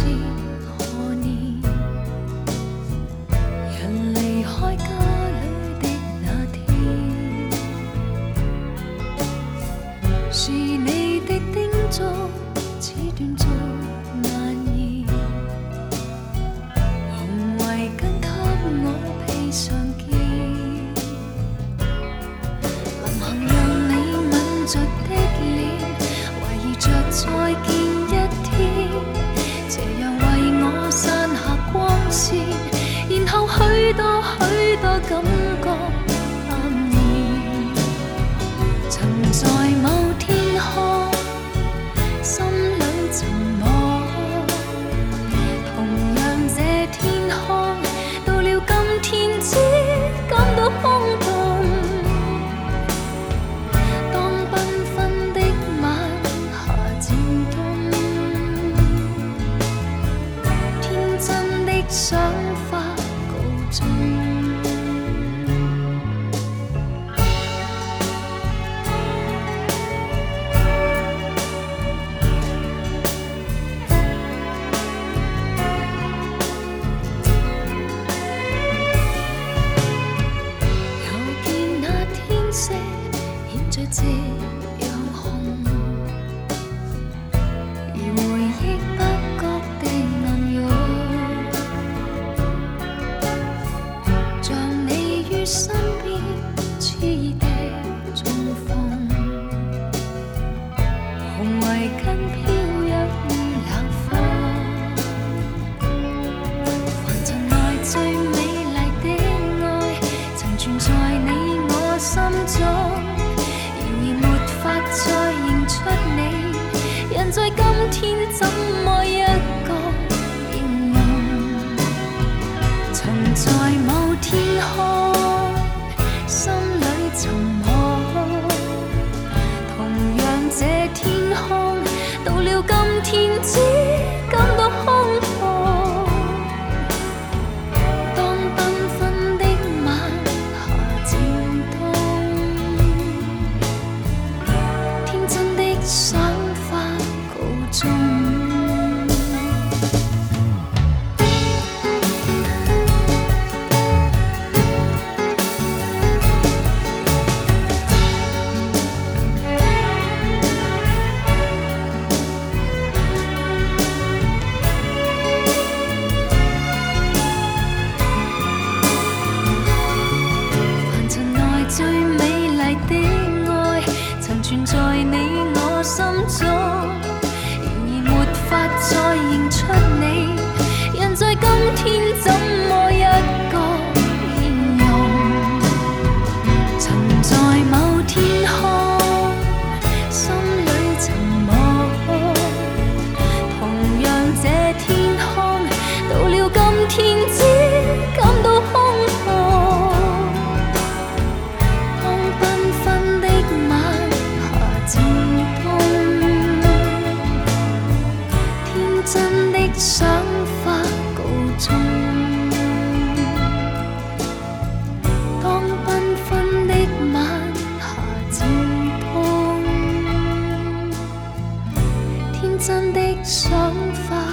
何年？人离开家里的那天，是你的叮嘱，此断续难言。红围巾给我披上肩，临行让你吻着的脸，怀疑着再见一天。斜阳为我散下光线，然后许多许多感觉淡然。曾在某天空，心里沉默，同样这天空到了今天只感到空洞。当缤纷的晚霞渐冬，天真的想法告终。又见那天色现在这样红，而回忆不觉地暗涌，像你于身边痴意地重逢，红围巾飘逸如冷风，凡尘内最美丽的爱，曾存在你我心中，然而没法再認出你，人在今天怎麼一個形容？曾在某天空，心裏沉默，同樣這天空到了今天只感到空洞。當繽紛的晚霞漸冬，天真的想法告終。凡塵內最美麗的愛，曾存在你我心中，然而沒法再認出你，人在今天怎麼一個形容？曾在某天空，心裏沉默，同樣這天空到了今天只感到空洞。當繽紛的晚霞漸冬，天真的想法告終。當繽紛的晚霞漸冬，天真的想法